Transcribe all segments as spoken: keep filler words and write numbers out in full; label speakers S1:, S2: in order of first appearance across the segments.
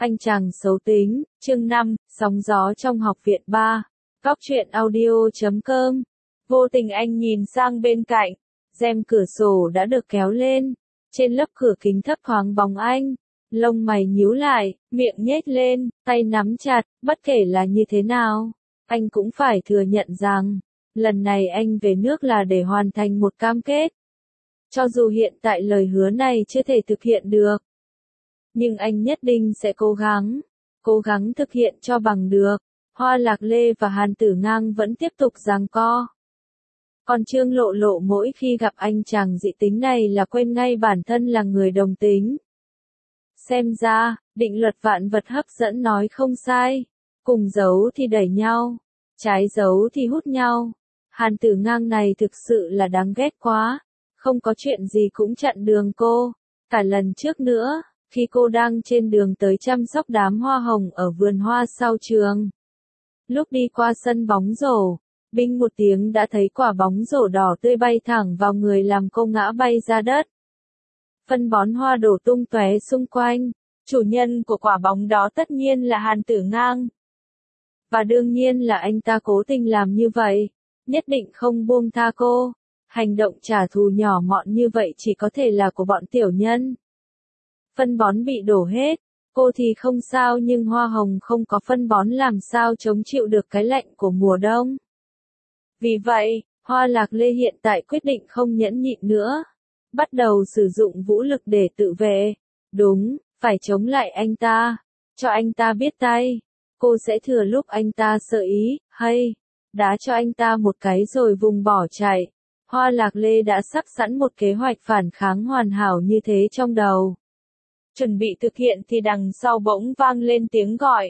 S1: Anh chàng xấu tính, chương năm, sóng gió trong học viện ba. Góc truyện audio chấm com. Vô tình anh nhìn sang bên cạnh, rèm cửa sổ đã được kéo lên, trên lớp cửa kính thấp thoáng bóng anh, lông mày nhíu lại, miệng nhếch lên, tay nắm chặt, bất kể là như thế nào, anh cũng phải thừa nhận rằng, lần này anh về nước là để hoàn thành một cam kết. Cho dù hiện tại lời hứa này chưa thể thực hiện được, nhưng anh nhất định sẽ cố gắng, cố gắng thực hiện cho bằng được. Hoa Lạc Lê và Hàn Tử Ngang vẫn tiếp tục giằng co. Còn Trương Lộ Lộ mỗi khi gặp anh chàng dị tính này là quên ngay bản thân là người đồng tính. Xem ra, định luật vạn vật hấp dẫn nói không sai. Cùng giấu thì đẩy nhau, trái giấu thì hút nhau. Hàn Tử Ngang này thực sự là đáng ghét quá. Không có chuyện gì cũng chặn đường cô. Cả lần trước nữa, khi cô đang trên đường tới chăm sóc đám hoa hồng ở vườn hoa sau trường. Lúc đi qua sân bóng rổ, binh một tiếng đã thấy quả bóng rổ đỏ tươi bay thẳng vào người làm cô ngã bay ra đất. Phân bón hoa đổ tung tóe xung quanh, chủ nhân của quả bóng đó tất nhiên là Hàn Tử Ngang. Và đương nhiên là anh ta cố tình làm như vậy, nhất định không buông tha cô. Hành động trả thù nhỏ mọn như vậy chỉ có thể là của bọn tiểu nhân. Phân bón bị đổ hết, cô thì không sao nhưng hoa hồng không có phân bón làm sao chống chịu được cái lạnh của mùa đông. Vì vậy, Hoa Lạc Lê hiện tại quyết định không nhẫn nhịn nữa, bắt đầu sử dụng vũ lực để tự vệ. Đúng, phải chống lại anh ta, cho anh ta biết tay. Cô sẽ thừa lúc anh ta sợ ý, hay, đá cho anh ta một cái rồi vùng bỏ chạy. Hoa Lạc Lê đã sắp sẵn một kế hoạch phản kháng hoàn hảo như thế trong đầu. Chuẩn bị thực hiện thì đằng sau bỗng vang lên tiếng gọi.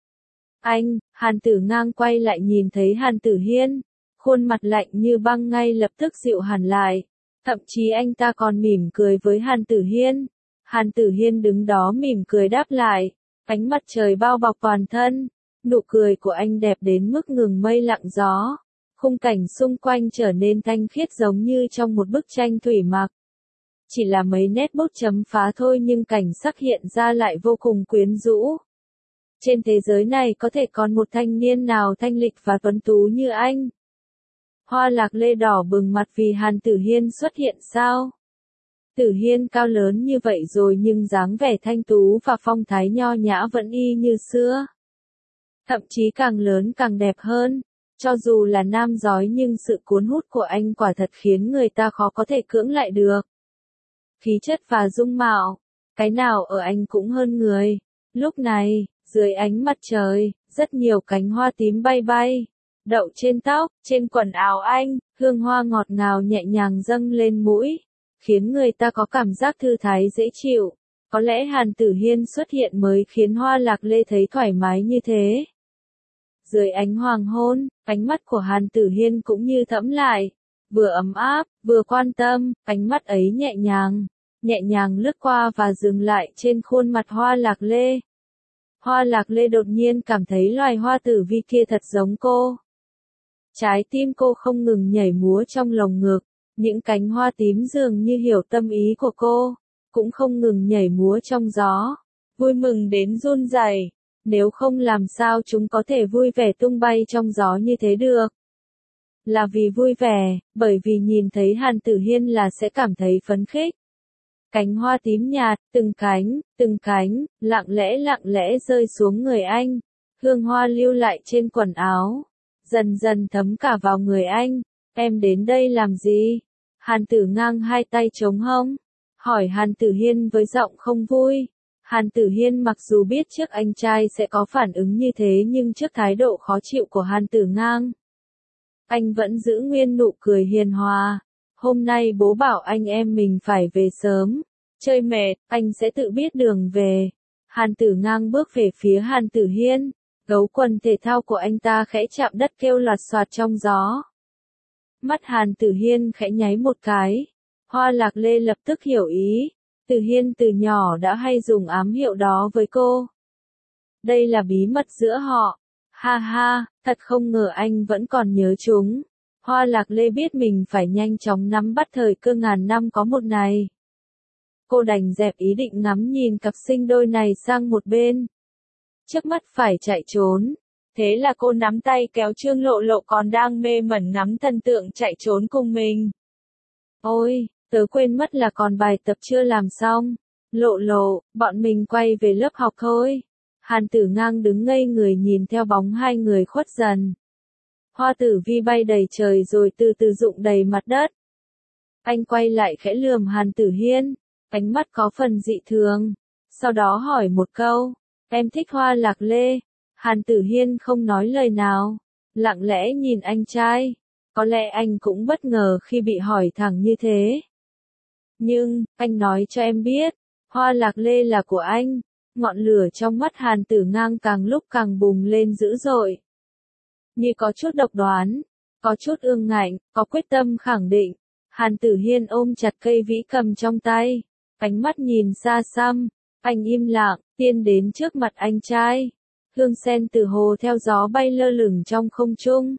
S1: Anh, Hàn Tử Ngang quay lại nhìn thấy Hàn Tử Hiên, khuôn mặt lạnh như băng ngay lập tức dịu hẳn lại, thậm chí anh ta còn mỉm cười với Hàn Tử Hiên. Hàn Tử Hiên đứng đó mỉm cười đáp lại, ánh mặt trời bao bọc toàn thân, nụ cười của anh đẹp đến mức ngừng mây lặng gió, khung cảnh xung quanh trở nên thanh khiết giống như trong một bức tranh thủy mặc. Chỉ là mấy nét bút chấm phá thôi nhưng cảnh sắc hiện ra lại vô cùng quyến rũ. Trên thế giới này có thể còn một thanh niên nào thanh lịch và tuấn tú như anh. Hoa Lạc Lê đỏ bừng mặt vì Hàn Tử Hiên xuất hiện sao? Tử Hiên cao lớn như vậy rồi nhưng dáng vẻ thanh tú và phong thái nho nhã vẫn y như xưa. Thậm chí càng lớn càng đẹp hơn. Cho dù là nam giói nhưng sự cuốn hút của anh quả thật khiến người ta khó có thể cưỡng lại được. Khí chất và dung mạo, cái nào ở anh cũng hơn người. Lúc này, dưới ánh mặt trời, rất nhiều cánh hoa tím bay bay, đậu trên tóc, trên quần áo anh, hương hoa ngọt ngào nhẹ nhàng dâng lên mũi, khiến người ta có cảm giác thư thái dễ chịu. Có lẽ Hàn Tử Hiên xuất hiện mới khiến Hoa Lạc Lê thấy thoải mái như thế. Dưới ánh hoàng hôn, ánh mắt của Hàn Tử Hiên cũng như thẫm lại, vừa ấm áp, vừa quan tâm, ánh mắt ấy nhẹ nhàng, nhẹ nhàng lướt qua và dừng lại trên khuôn mặt Hoa Lạc Lê. Hoa Lạc Lê đột nhiên cảm thấy loài hoa tử vi kia thật giống cô. Trái tim cô không ngừng nhảy múa trong lồng ngực, những cánh hoa tím dường như hiểu tâm ý của cô, cũng không ngừng nhảy múa trong gió, vui mừng đến run rẩy. Nếu không làm sao chúng có thể vui vẻ tung bay trong gió như thế được. Là vì vui vẻ, bởi vì nhìn thấy Hàn Tử Hiên là sẽ cảm thấy phấn khích. Cánh hoa tím nhạt, từng cánh, từng cánh, lặng lẽ lặng lẽ rơi xuống người anh. Hương hoa lưu lại trên quần áo, dần dần thấm cả vào người anh. Em đến đây làm gì? Hàn Tử Ngang hai tay chống hông, hỏi Hàn Tử Hiên với giọng không vui. Hàn Tử Hiên mặc dù biết trước anh trai sẽ có phản ứng như thế nhưng trước thái độ khó chịu của Hàn Tử Ngang, anh vẫn giữ nguyên nụ cười hiền hòa. Hôm nay bố bảo anh em mình phải về sớm, chơi mệt, anh sẽ tự biết đường về. Hàn Tử Ngang bước về phía Hàn Tử Hiên, gấu quần thể thao của anh ta khẽ chạm đất kêu loạt soạt trong gió. Mắt Hàn Tử Hiên khẽ nháy một cái, Hoa Lạc Lê lập tức hiểu ý. Tử Hiên từ nhỏ đã hay dùng ám hiệu đó với cô. Đây là bí mật giữa họ. Ha ha, thật không ngờ anh vẫn còn nhớ chúng. Hoa Lạc Lê biết mình phải nhanh chóng nắm bắt thời cơ ngàn năm có một này. Cô đành dẹp ý định ngắm nhìn cặp sinh đôi này sang một bên, trước mắt phải chạy trốn. Thế là cô nắm tay kéo Trương Lộ Lộ còn đang mê mẩn ngắm thần tượng chạy trốn cùng mình. Ôi, tớ quên mất là còn bài tập chưa làm xong. Lộ Lộ, bọn mình quay về lớp học thôi. Hàn Tử Ngang đứng ngây người nhìn theo bóng hai người khuất dần. Hoa tử vi bay đầy trời rồi từ từ rụng đầy mặt đất. Anh quay lại khẽ lườm Hàn Tử Hiên, ánh mắt có phần dị thường. Sau đó hỏi một câu, em thích Hoa Lạc Lê. Hàn Tử Hiên không nói lời nào, lặng lẽ nhìn anh trai. Có lẽ anh cũng bất ngờ khi bị hỏi thẳng như thế. Nhưng, anh nói cho em biết, Hoa Lạc Lê là của anh. Ngọn lửa trong mắt Hàn Tử Ngang càng lúc càng bùng lên dữ dội. Như có chút độc đoán, có chút ương ngạnh, có quyết tâm khẳng định. Hàn Tử Hiên ôm chặt cây vĩ cầm trong tay, ánh mắt nhìn xa xăm. Anh im lặng, tiến đến trước mặt anh trai. Hương sen từ hồ theo gió bay lơ lửng trong không trung.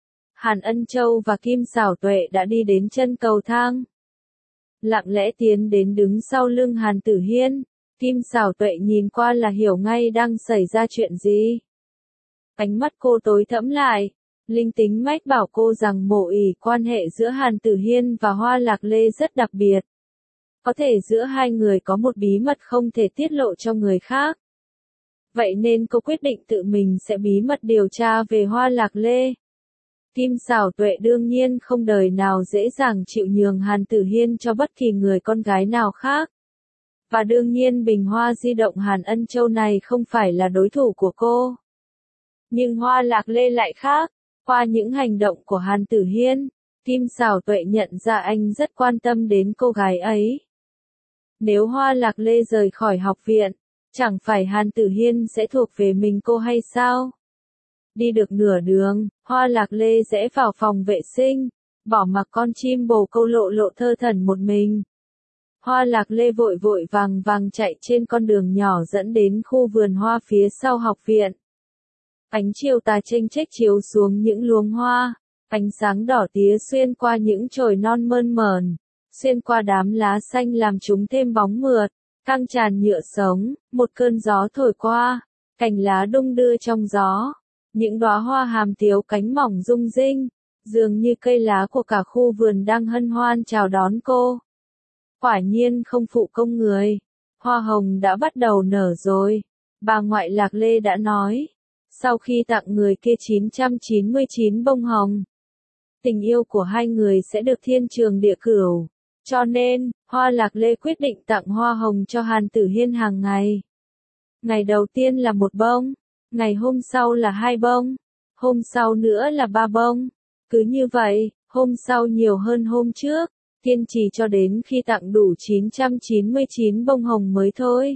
S1: Hàn Ân Châu và Kim Xảo Tuệ đã đi đến chân cầu thang. Lặng lẽ tiến đến đứng sau lưng Hàn Tử Hiên. Kim Xảo Tuệ nhìn qua là hiểu ngay đang xảy ra chuyện gì. Ánh mắt cô tối thẫm lại. Linh tính mách bảo cô rằng mộ ỷ quan hệ giữa Hàn Tử Hiên và Hoa Lạc Lê rất đặc biệt. Có thể giữa hai người có một bí mật không thể tiết lộ cho người khác. Vậy nên cô quyết định tự mình sẽ bí mật điều tra về Hoa Lạc Lê. Kim Xảo Tuệ đương nhiên không đời nào dễ dàng chịu nhường Hàn Tử Hiên cho bất kỳ người con gái nào khác. Và đương nhiên bình hoa di động Hàn Ân Châu này không phải là đối thủ của cô. Nhưng Hoa Lạc Lê lại khác. Qua những hành động của Hàn Tử Hiên, Kim Xảo Tuệ nhận ra anh rất quan tâm đến cô gái ấy. Nếu Hoa Lạc Lê rời khỏi học viện, chẳng phải Hàn Tử Hiên sẽ thuộc về mình cô hay sao? Đi được nửa đường, Hoa Lạc Lê rẽ vào phòng vệ sinh, bỏ mặc con chim bồ câu Lộ Lộ thơ thẩn một mình. Hoa Lạc Lê vội vội vàng vàng chạy trên con đường nhỏ dẫn đến khu vườn hoa phía sau học viện. Ánh chiều tà chênh chếch chiếu xuống những luống hoa, ánh sáng đỏ tía xuyên qua những chồi non mơn mởn, xuyên qua đám lá xanh làm chúng thêm bóng mượt, căng tràn nhựa sống. Một cơn gió thổi qua, cành lá đung đưa trong gió, những đóa hoa hàm tiếu cánh mỏng rung rinh, dường như cây lá của cả khu vườn đang hân hoan chào đón cô. Quả nhiên không phụ công người, hoa hồng đã bắt đầu nở rồi, bà ngoại Lạc Lê đã nói. Sau khi tặng người kia chín trăm chín mươi chín bông hồng, tình yêu của hai người sẽ được thiên trường địa cửu. Cho nên, Hoa Lạc Lê quyết định tặng hoa hồng cho Hàn Tử Hiên hàng ngày. Ngày đầu tiên là một bông, ngày hôm sau là hai bông, hôm sau nữa là ba bông. Cứ như vậy, hôm sau nhiều hơn hôm trước, kiên trì cho đến khi tặng đủ chín trăm chín mươi chín bông hồng mới thôi.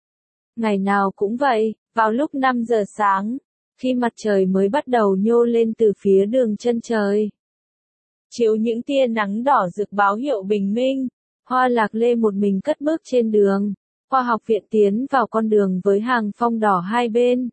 S1: Ngày nào cũng vậy, vào lúc năm giờ sáng, khi mặt trời mới bắt đầu nhô lên từ phía đường chân trời, chiếu những tia nắng đỏ rực báo hiệu bình minh, Hoa Lạc Lê một mình cất bước trên đường, qua học viện tiến vào con đường với hàng phong đỏ hai bên.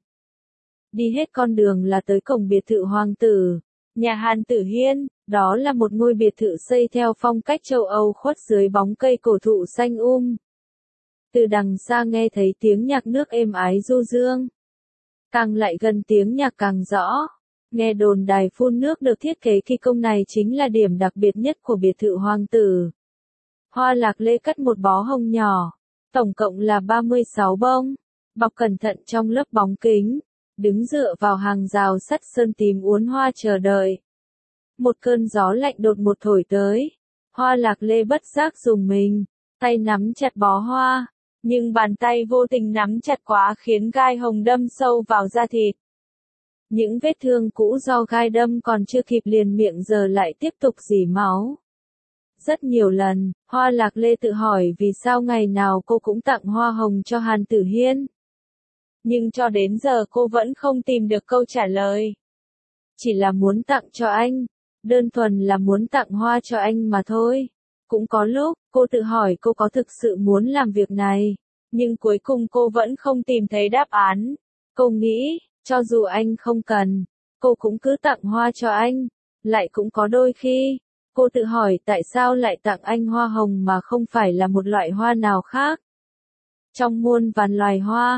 S1: Đi hết con đường là tới cổng biệt thự hoàng tử, nhà Hàn Tử Hiên, đó là một ngôi biệt thự xây theo phong cách châu Âu khuất dưới bóng cây cổ thụ xanh um. Từ đằng xa nghe thấy tiếng nhạc nước êm ái du dương. Càng lại gần tiếng nhạc càng rõ. Nghe đồn đài phun nước được thiết kế kỳ công này chính là điểm đặc biệt nhất của biệt thự hoàng tử. Hoa Lạc Lê cắt một bó hồng nhỏ, tổng cộng là ba mươi sáu bông, bọc cẩn thận trong lớp bóng kính, đứng dựa vào hàng rào sắt sơn tím uốn hoa chờ đợi. Một cơn gió lạnh đột một thổi tới, Hoa Lạc Lê bất giác dùng mình, tay nắm chặt bó hoa, nhưng bàn tay vô tình nắm chặt quá khiến gai hồng đâm sâu vào da thịt. Những vết thương cũ do gai đâm còn chưa kịp liền miệng giờ lại tiếp tục rỉ máu. Rất nhiều lần, Hoa Lạc Lê tự hỏi vì sao ngày nào cô cũng tặng hoa hồng cho Hàn Tử Hiên. Nhưng cho đến giờ cô vẫn không tìm được câu trả lời. Chỉ là muốn tặng cho anh, đơn thuần là muốn tặng hoa cho anh mà thôi. Cũng có lúc, cô tự hỏi cô có thực sự muốn làm việc này, nhưng cuối cùng cô vẫn không tìm thấy đáp án. Cô nghĩ, cho dù anh không cần, cô cũng cứ tặng hoa cho anh. Lại cũng có đôi khi, cô tự hỏi tại sao lại tặng anh hoa hồng mà không phải là một loại hoa nào khác. Trong muôn vàn loài hoa,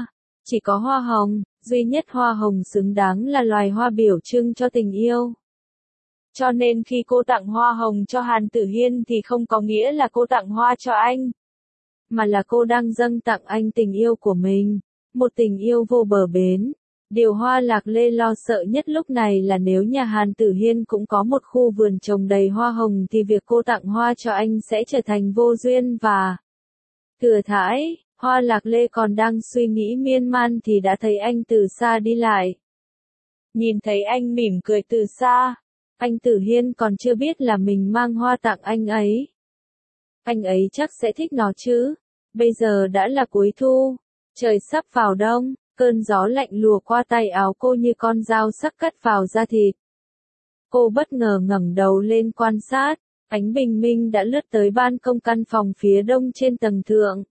S1: Chỉ có hoa hồng, duy nhất hoa hồng xứng đáng là loài hoa biểu trưng cho tình yêu. Cho nên khi cô tặng hoa hồng cho Hàn Tử Hiên thì không có nghĩa là cô tặng hoa cho anh, mà là cô đang dâng tặng anh tình yêu của mình, một tình yêu vô bờ bến. Điều Hoa Lạc Lê lo sợ nhất lúc này là nếu nhà Hàn Tử Hiên cũng có một khu vườn trồng đầy hoa hồng thì việc cô tặng hoa cho anh sẽ trở thành vô duyên và thừa thãi. Hoa Lạc Lê còn đang suy nghĩ miên man thì đã thấy anh từ xa đi lại. Nhìn thấy anh mỉm cười từ xa, anh Tử Hiên còn chưa biết là mình mang hoa tặng anh ấy. Anh ấy chắc sẽ thích nó chứ. Bây giờ đã là cuối thu, trời sắp vào đông, cơn gió lạnh lùa qua tay áo cô như con dao sắc cắt vào da thịt. Cô bất ngờ ngẩng đầu lên quan sát, ánh bình minh đã lướt tới ban công căn phòng phía đông trên tầng thượng.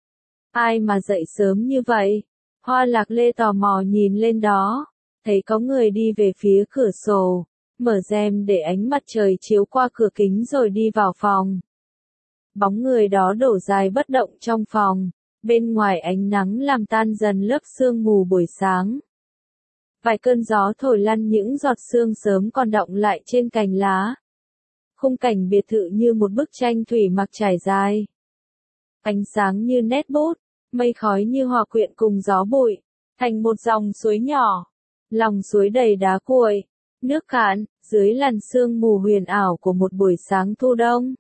S1: Ai mà dậy sớm như vậy? Hoa Lạc Lê tò mò nhìn lên đó, thấy có người đi về phía cửa sổ, mở rèm để ánh mặt trời chiếu qua cửa kính rồi đi vào phòng. Bóng người đó đổ dài bất động trong phòng, bên ngoài ánh nắng làm tan dần lớp sương mù buổi sáng. Vài cơn gió thổi lăn những giọt sương sớm còn đọng lại trên cành lá. Khung cảnh biệt thự như một bức tranh thủy mặc trải dài. Ánh sáng như nét bút, mây khói như hòa quyện cùng gió bụi, thành một dòng suối nhỏ. Lòng suối đầy đá cuội, nước cạn, dưới làn sương mù huyền ảo của một buổi sáng thu đông.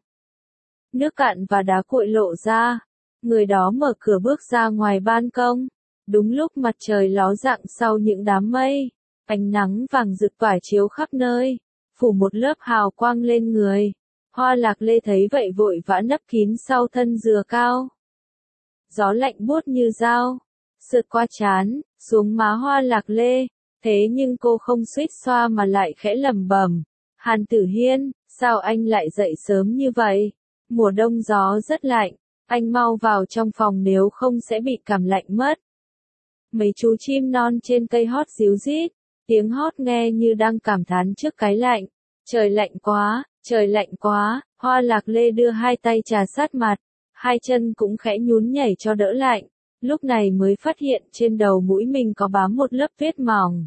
S1: Nước cạn và đá cuội lộ ra, người đó mở cửa bước ra ngoài ban công. Đúng lúc mặt trời ló dạng sau những đám mây, ánh nắng vàng rực tỏa chiếu khắp nơi, phủ một lớp hào quang lên người. Hoa Lạc Lê thấy vậy vội vã nấp kín sau thân dừa cao. Gió lạnh buốt như dao, sượt qua trán, xuống má Hoa Lạc Lê, thế nhưng cô không suýt xoa mà lại khẽ lẩm bẩm. Hàn Tử Hiên, sao anh lại dậy sớm như vậy? Mùa đông gió rất lạnh, anh mau vào trong phòng nếu không sẽ bị cảm lạnh mất. Mấy chú chim non trên cây hót ríu rít, tiếng hót nghe như đang cảm thán trước cái lạnh. Trời lạnh quá, trời lạnh quá, Hoa Lạc Lê đưa hai tay trà sát mặt, hai chân cũng khẽ nhún nhảy cho đỡ lạnh, lúc này mới phát hiện trên đầu mũi mình có bám một lớp tuyết mỏng.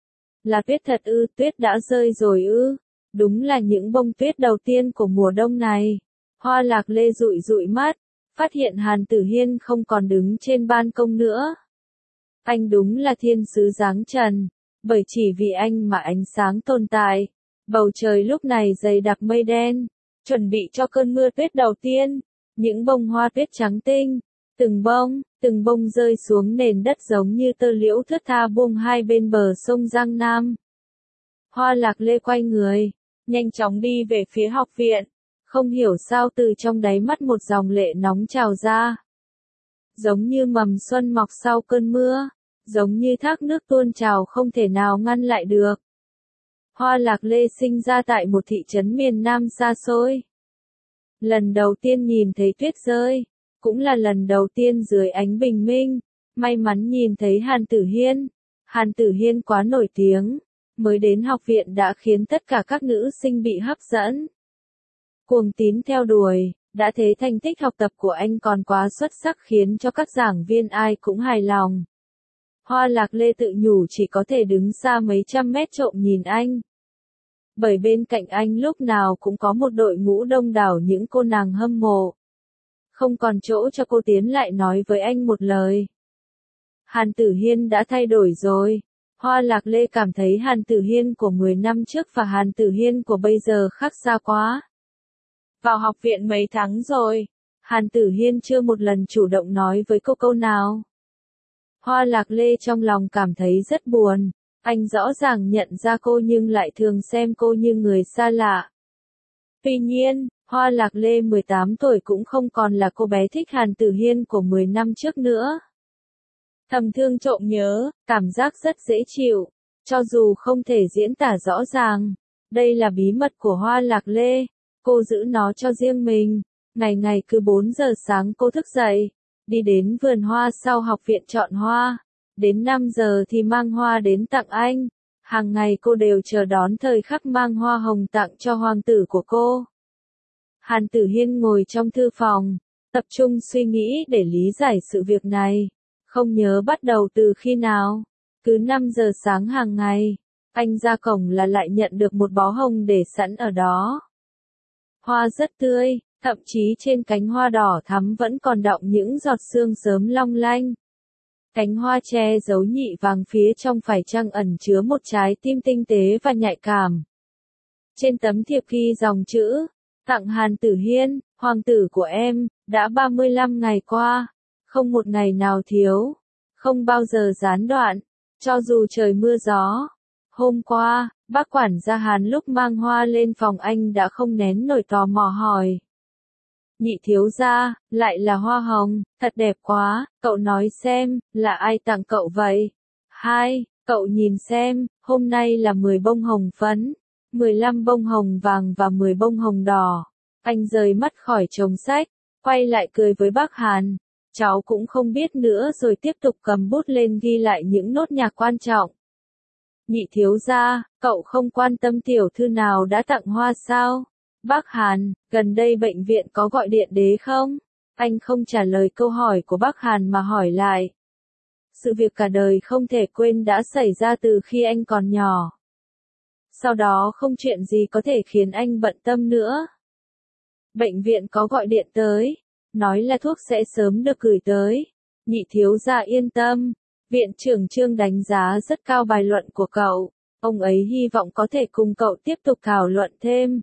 S1: Là tuyết thật ư? Tuyết đã rơi rồi ư? Đúng là những bông tuyết đầu tiên của mùa đông này. Hoa Lạc Lê dụi dụi mắt, phát hiện Hàn Tử Hiên không còn đứng trên ban công nữa. Anh đúng là thiên sứ giáng trần, bởi chỉ vì anh mà ánh sáng tồn tại. Bầu trời lúc này dày đặc mây đen, chuẩn bị cho cơn mưa tuyết đầu tiên. Những bông hoa tuyết trắng tinh, từng bông, từng bông rơi xuống nền đất giống như tơ liễu thướt tha buông hai bên bờ sông Giang Nam. Hoa Lạc Lê quay người, nhanh chóng đi về phía học viện, không hiểu sao từ trong đáy mắt một dòng lệ nóng trào ra. Giống như mầm xuân mọc sau cơn mưa, giống như thác nước tuôn trào không thể nào ngăn lại được. Hoa Lạc Lê sinh ra tại một thị trấn miền Nam xa xôi. Lần đầu tiên nhìn thấy tuyết rơi, cũng là lần đầu tiên dưới ánh bình minh, may mắn nhìn thấy Hàn Tử Hiên. Hàn Tử Hiên quá nổi tiếng, mới đến học viện đã khiến tất cả các nữ sinh bị hấp dẫn. Cuồng tín theo đuổi, đã thế thành tích học tập của anh còn quá xuất sắc khiến cho các giảng viên ai cũng hài lòng. Hoa Lạc Lê tự nhủ chỉ có thể đứng xa mấy trăm mét trộm nhìn anh. Bởi bên cạnh anh lúc nào cũng có một đội ngũ đông đảo những cô nàng hâm mộ. Không còn chỗ cho cô tiến lại nói với anh một lời. Hàn Tử Hiên đã thay đổi rồi. Hoa Lạc Lê cảm thấy Hàn Tử Hiên của mười năm trước và Hàn Tử Hiên của bây giờ khác xa quá. Vào học viện mấy tháng rồi, Hàn Tử Hiên chưa một lần chủ động nói với cô câu nào. Hoa Lạc Lê trong lòng cảm thấy rất buồn. Anh rõ ràng nhận ra cô nhưng lại thường xem cô như người xa lạ. Tuy nhiên, Hoa Lạc Lê mười tám tuổi cũng không còn là cô bé thích Hàn Tử Hiên của mười năm trước nữa. Thầm thương trộm nhớ, cảm giác rất dễ chịu, cho dù không thể diễn tả rõ ràng. Đây là bí mật của Hoa Lạc Lê, cô giữ nó cho riêng mình. Ngày ngày cứ bốn giờ sáng cô thức dậy, đi đến vườn hoa sau học viện chọn hoa. Đến năm giờ thì mang hoa đến tặng anh. Hàng ngày cô đều chờ đón thời khắc mang hoa hồng tặng cho hoàng tử của cô. Hàn Tử Hiên ngồi trong thư phòng, tập trung suy nghĩ để lý giải sự việc này. Không nhớ bắt đầu từ khi nào. Cứ năm giờ sáng hàng ngày, anh ra cổng là lại nhận được một bó hồng để sẵn ở đó. Hoa rất tươi, thậm chí trên cánh hoa đỏ thắm vẫn còn đọng những giọt sương sớm long lanh. Cánh hoa che giấu nhị vàng phía trong phải chăng ẩn chứa một trái tim tinh tế và nhạy cảm. Trên tấm thiệp ghi dòng chữ, tặng Hàn Tử Hiên, hoàng tử của em, đã ba mươi lăm ngày qua, không một ngày nào thiếu, không bao giờ gián đoạn, cho dù trời mưa gió. Hôm qua, bác quản gia Hàn lúc mang hoa lên phòng anh đã không nén nổi tò mò hỏi. Nhị thiếu gia, lại là hoa hồng, thật đẹp quá, cậu nói xem, là ai tặng cậu vậy? Hai, cậu nhìn xem, hôm nay là mười bông hồng phấn, mười lăm bông hồng vàng và mười bông hồng đỏ. Anh rời mắt khỏi chồng sách, quay lại cười với bác Hàn. Cháu cũng không biết nữa rồi tiếp tục cầm bút lên ghi lại những nốt nhạc quan trọng. Nhị thiếu gia, cậu không quan tâm tiểu thư nào đã tặng hoa sao? Bác Hàn, gần đây bệnh viện có gọi điện đế không? Anh không trả lời câu hỏi của bác Hàn mà hỏi lại. Sự việc cả đời không thể quên đã xảy ra từ khi anh còn nhỏ. Sau đó không chuyện gì có thể khiến anh bận tâm nữa. Bệnh viện có gọi điện tới, nói là thuốc sẽ sớm được gửi tới. Nhị thiếu gia yên tâm, viện trưởng Trương đánh giá rất cao bài luận của cậu, ông ấy hy vọng có thể cùng cậu tiếp tục thảo luận thêm.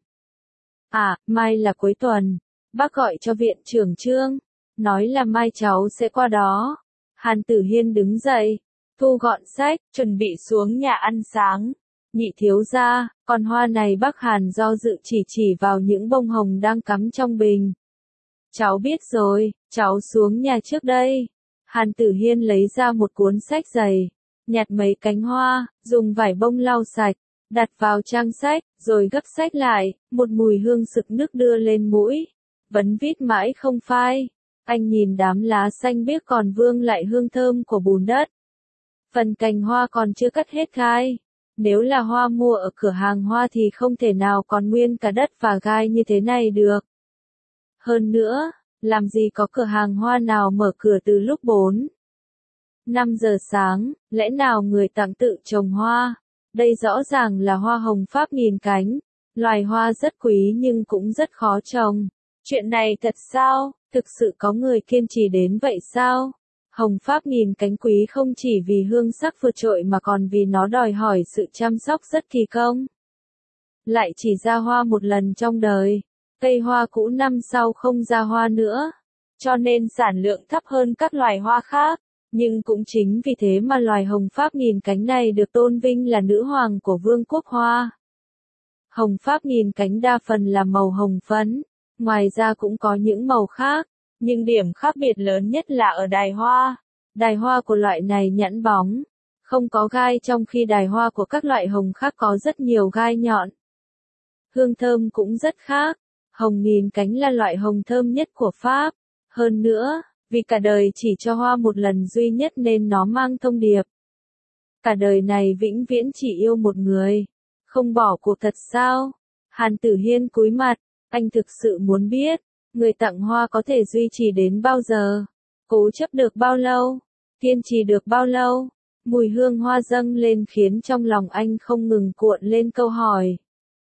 S1: À, mai là cuối tuần, bác gọi cho viện trưởng Trương, nói là mai cháu sẽ qua đó. Hàn Tử Hiên đứng dậy, thu gọn sách, chuẩn bị xuống nhà ăn sáng. Nhị thiếu gia, còn hoa này bác Hàn do dự chỉ chỉ vào những bông hồng đang cắm trong bình. Cháu biết rồi, cháu xuống nhà trước đây. Hàn Tử Hiên lấy ra một cuốn sách dày, nhặt mấy cánh hoa, dùng vải bông lau sạch, đặt vào trang sách, rồi gấp sách lại, một mùi hương sực nức đưa lên mũi. Vấn vít mãi không phai. Anh nhìn đám lá xanh biếc còn vương lại hương thơm của bùn đất. Phần cành hoa còn chưa cắt hết gai. Nếu là hoa mua ở cửa hàng hoa thì không thể nào còn nguyên cả đất và gai như thế này được. Hơn nữa, làm gì có cửa hàng hoa nào mở cửa từ lúc bốn, năm giờ sáng, lẽ nào người tặng tự trồng hoa? Đây rõ ràng là hoa hồng Pháp nghìn cánh, loài hoa rất quý nhưng cũng rất khó trồng. Chuyện này thật sao? Thực sự có người kiên trì đến vậy sao? Hồng Pháp nghìn cánh quý không chỉ vì hương sắc vượt trội mà còn vì nó đòi hỏi sự chăm sóc rất kỳ công. Lại chỉ ra hoa một lần trong đời, cây hoa cũ năm sau không ra hoa nữa, cho nên sản lượng thấp hơn các loài hoa khác. Nhưng cũng chính vì thế mà loài hồng Pháp nghìn cánh này được tôn vinh là nữ hoàng của vương quốc hoa. Hồng Pháp nghìn cánh đa phần là màu hồng phấn, ngoài ra cũng có những màu khác, nhưng điểm khác biệt lớn nhất là ở đài hoa. Đài hoa của loại này nhẵn bóng, không có gai trong khi đài hoa của các loại hồng khác có rất nhiều gai nhọn. Hương thơm cũng rất khác, hồng nghìn cánh là loại hồng thơm nhất của Pháp. Hơn nữa, vì cả đời chỉ cho hoa một lần duy nhất nên nó mang thông điệp. Cả đời này vĩnh viễn chỉ yêu một người, không bỏ cuộc thật sao? Hàn Tử Hiên cúi mặt, anh thực sự muốn biết, người tặng hoa có thể duy trì đến bao giờ? Cố chấp được bao lâu? Kiên trì được bao lâu? Mùi hương hoa dâng lên khiến trong lòng anh không ngừng cuộn lên câu hỏi.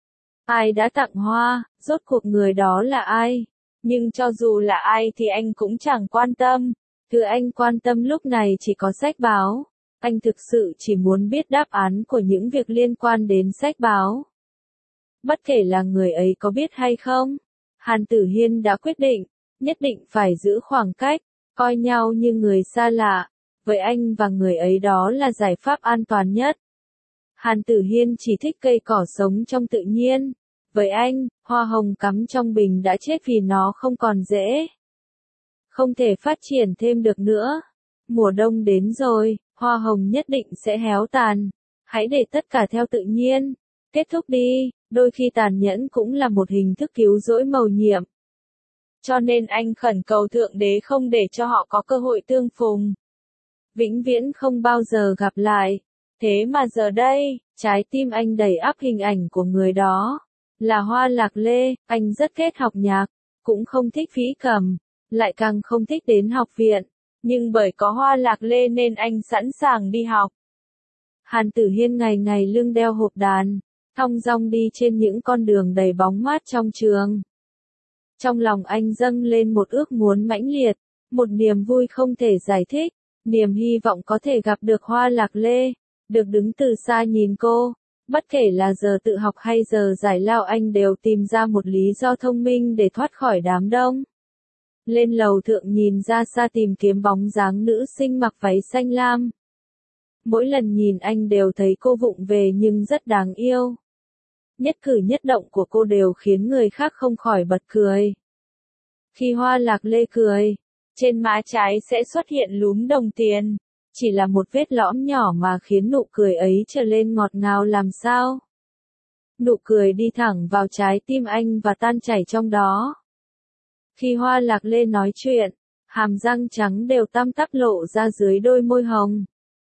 S1: Ai đã tặng hoa, rốt cuộc người đó là ai? Nhưng cho dù là ai thì anh cũng chẳng quan tâm. Thứ anh quan tâm lúc này chỉ có sách báo. Anh thực sự chỉ muốn biết đáp án của những việc liên quan đến sách báo. Bất kể là người ấy có biết hay không, Hàn Tử Hiên đã quyết định, nhất định phải giữ khoảng cách, coi nhau như người xa lạ. Với anh và người ấy đó là giải pháp an toàn nhất. Hàn Tử Hiên chỉ thích cây cỏ sống trong tự nhiên. Với anh, hoa hồng cắm trong bình đã chết vì nó không còn rễ. Không thể phát triển thêm được nữa. Mùa đông đến rồi, hoa hồng nhất định sẽ héo tàn. Hãy để tất cả theo tự nhiên. Kết thúc đi, đôi khi tàn nhẫn cũng là một hình thức cứu rỗi mầu nhiệm. Cho nên anh khẩn cầu Thượng Đế không để cho họ có cơ hội tương phùng. Vĩnh viễn không bao giờ gặp lại. Thế mà giờ đây, trái tim anh đầy ắp hình ảnh của người đó. Là Hoa Lạc Lê, anh rất ghét học nhạc, cũng không thích phĩ cầm, lại càng không thích đến học viện. Nhưng bởi có Hoa Lạc Lê nên anh sẵn sàng đi học. Hàn Tử Hiên ngày ngày lưng đeo hộp đàn, thong dong đi trên những con đường đầy bóng mát trong trường. Trong lòng anh dâng lên một ước muốn mãnh liệt, một niềm vui không thể giải thích, niềm hy vọng có thể gặp được Hoa Lạc Lê, được đứng từ xa nhìn cô. Bất kể là giờ tự học hay giờ giải lao anh đều tìm ra một lý do thông minh để thoát khỏi đám đông. Lên lầu thượng nhìn ra xa tìm kiếm bóng dáng nữ sinh mặc váy xanh lam. Mỗi lần nhìn anh đều thấy cô vụng về nhưng rất đáng yêu. Nhất cử nhất động của cô đều khiến người khác không khỏi bật cười. Khi Hoa Lạc Lê cười, trên má trái sẽ xuất hiện lúm đồng tiền. Chỉ là một vết lõm nhỏ mà khiến nụ cười ấy trở lên ngọt ngào làm sao. Nụ cười đi thẳng vào trái tim anh và tan chảy trong đó. Khi Hoa Lạc Lê nói chuyện, hàm răng trắng đều tăm tắp lộ ra dưới đôi môi hồng.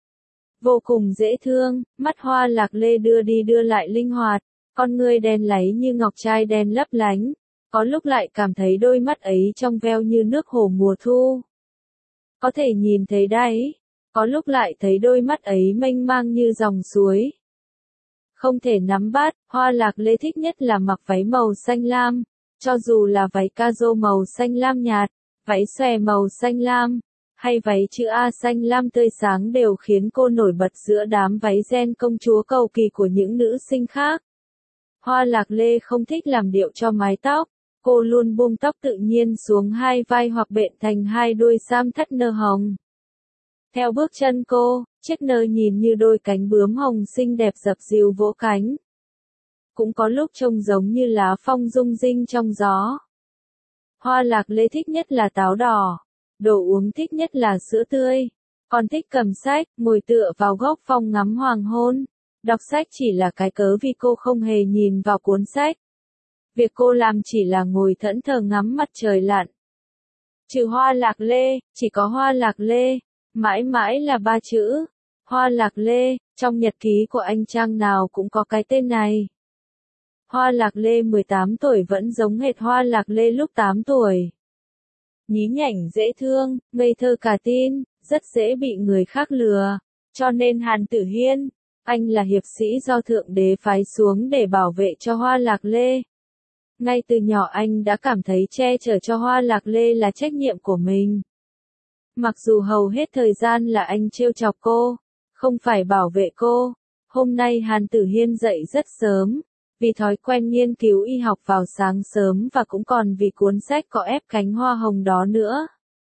S1: Vô cùng dễ thương, mắt Hoa Lạc Lê đưa đi đưa lại linh hoạt, con ngươi đen láy như ngọc trai đen lấp lánh, có lúc lại cảm thấy đôi mắt ấy trong veo như nước hồ mùa thu. Có thể nhìn thấy đáy, có lúc lại thấy đôi mắt ấy mênh mang như dòng suối. Không thể nắm bắt, Hoa Lạc Lê thích nhất là mặc váy màu xanh lam, cho dù là váy ca-rô màu xanh lam nhạt, váy xòe màu xanh lam, hay váy chữ A xanh lam tươi sáng đều khiến cô nổi bật giữa đám váy ren công chúa cầu kỳ của những nữ sinh khác. Hoa Lạc Lê không thích làm điệu cho mái tóc, cô luôn buông tóc tự nhiên xuống hai vai hoặc bện thành hai đuôi sam thắt nơ hồng. Theo bước chân cô, chiếc nơ nhìn như đôi cánh bướm hồng xinh đẹp dập dìu vỗ cánh. Cũng có lúc trông giống như lá phong rung rinh trong gió. Hoa Lạc Lê thích nhất là táo đỏ, đồ uống thích nhất là sữa tươi, còn thích cầm sách, ngồi tựa vào góc phòng ngắm hoàng hôn. Đọc sách chỉ là cái cớ vì cô không hề nhìn vào cuốn sách. Việc cô làm chỉ là ngồi thẫn thờ ngắm mặt trời lặn. Trừ Hoa Lạc Lê, chỉ có Hoa Lạc Lê, mãi mãi là ba chữ. Hoa Lạc Lê, trong nhật ký của anh trang nào cũng có cái tên này. Hoa Lạc Lê mười tám tuổi vẫn giống hệt Hoa Lạc Lê lúc tám tuổi. Nhí nhảnh dễ thương, ngây thơ cả tin, rất dễ bị người khác lừa. Cho nên Hàn Tử Hiên, anh là hiệp sĩ do Thượng Đế phái xuống để bảo vệ cho Hoa Lạc Lê. Ngay từ nhỏ anh đã cảm thấy che chở cho Hoa Lạc Lê là trách nhiệm của mình. Mặc dù hầu hết thời gian là anh trêu chọc cô, không phải bảo vệ cô. Hôm nay Hàn Tử Hiên dậy rất sớm, vì thói quen nghiên cứu y học vào sáng sớm và cũng còn vì cuốn sách có ép cánh hoa hồng đó nữa.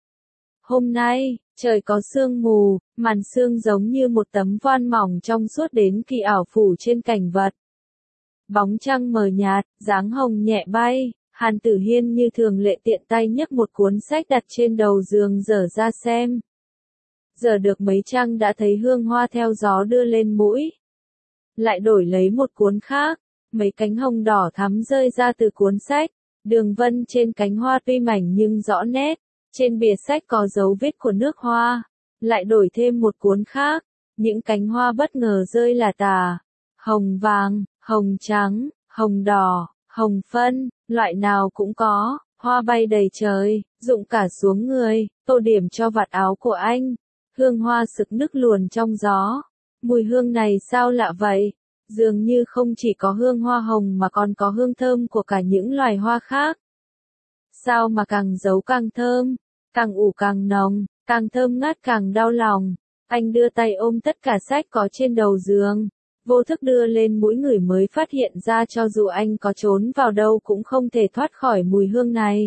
S1: Hôm nay, trời có sương mù, màn sương giống như một tấm voan mỏng trong suốt đến kỳ ảo phủ trên cảnh vật. Bóng trăng mờ nhạt, dáng hồng nhẹ bay, Hàn Tử Hiên như thường lệ tiện tay nhấc một cuốn sách đặt trên đầu giường dở ra xem. Giờ được mấy trang đã thấy hương hoa theo gió đưa lên mũi. Lại đổi lấy một cuốn khác, mấy cánh hồng đỏ thắm rơi ra từ cuốn sách, đường vân trên cánh hoa tuy mảnh nhưng rõ nét, trên bìa sách có dấu vết của nước hoa. Lại đổi thêm một cuốn khác, những cánh hoa bất ngờ rơi là tả, hồng vàng, hồng trắng, hồng đỏ, hồng phân, loại nào cũng có, hoa bay đầy trời, rụng cả xuống người, tô điểm cho vạt áo của anh. Hương hoa sực nức luồn trong gió. Mùi hương này sao lạ vậy? Dường như không chỉ có hương hoa hồng mà còn có hương thơm của cả những loài hoa khác. Sao mà càng giấu càng thơm, càng ủ càng nồng, càng thơm ngát càng đau lòng. Anh đưa tay ôm tất cả sách có trên đầu giường, vô thức đưa lên mũi ngửi mới phát hiện ra cho dù anh có trốn vào đâu cũng không thể thoát khỏi mùi hương này.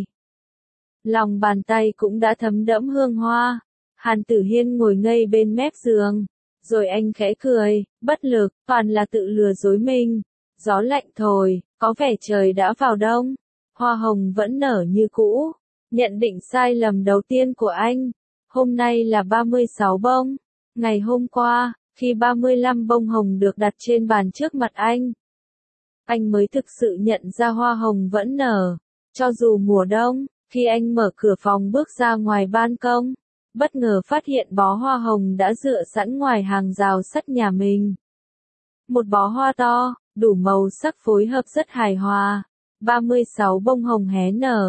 S1: Lòng bàn tay cũng đã thấm đẫm hương hoa. Hàn Tử Hiên ngồi ngây bên mép giường, rồi anh khẽ cười, bất lực, toàn là tự lừa dối mình. Gió lạnh thổi, có vẻ trời đã vào đông, hoa hồng vẫn nở như cũ. Nhận định sai lầm đầu tiên của anh, hôm nay là ba mươi sáu bông. Ngày hôm qua, khi ba mươi lăm bông hồng được đặt trên bàn trước mặt anh, anh mới thực sự nhận ra hoa hồng vẫn nở. Cho dù mùa đông, khi anh mở cửa phòng bước ra ngoài ban công, bất ngờ phát hiện bó hoa hồng đã dựa sẵn ngoài hàng rào sắt nhà mình. Một bó hoa to, đủ màu sắc phối hợp rất hài hòa. ba mươi sáu bông hồng hé nở,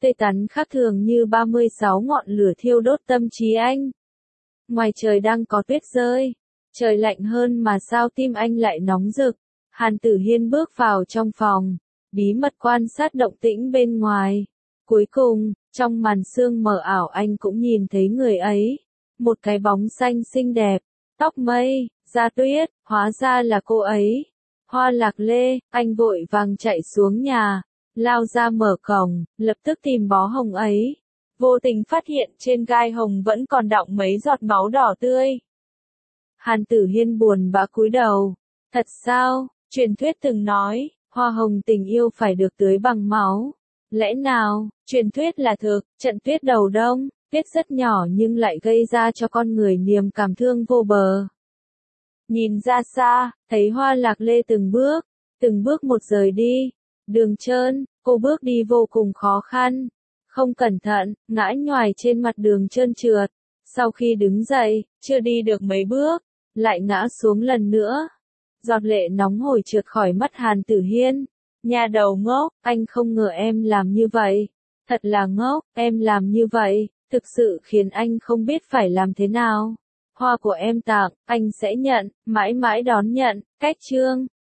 S1: tê tắn khác thường như ba mươi sáu ngọn lửa thiêu đốt tâm trí anh. Ngoài trời đang có tuyết rơi, trời lạnh hơn mà sao tim anh lại nóng rực. Hàn Tử Hiên bước vào trong phòng, bí mật quan sát động tĩnh bên ngoài. Cuối cùng, trong màn sương mờ ảo anh cũng nhìn thấy người ấy. Một cái bóng xanh xinh đẹp, tóc mây, da tuyết, hóa ra là cô ấy. Hoa Lạc Lê, anh vội vàng chạy xuống nhà, lao ra mở cổng, lập tức tìm bó hồng ấy. Vô tình phát hiện trên gai hồng vẫn còn đọng mấy giọt máu đỏ tươi. Hàn Tử Hiên buồn bã cúi đầu. Thật sao, truyền thuyết từng nói, hoa hồng tình yêu phải được tưới bằng máu. Lẽ nào, truyền thuyết là thực, trận tuyết đầu đông, tuyết rất nhỏ nhưng lại gây ra cho con người niềm cảm thương vô bờ. Nhìn ra xa, thấy Hoa Lạc Lê từng bước, từng bước một rời đi. Đường trơn, cô bước đi vô cùng khó khăn. Không cẩn thận, ngã nhoài trên mặt đường trơn trượt. Sau khi đứng dậy, chưa đi được mấy bước, lại ngã xuống lần nữa. Giọt lệ nóng hổi trượt khỏi mắt Hàn Tử Hiên. Nhà đầu ngốc, anh không ngờ em làm như vậy. Thật là ngốc, em làm như vậy, thực sự khiến anh không biết phải làm thế nào. Hoa của em tặng, anh sẽ nhận, mãi mãi đón nhận, cách chương.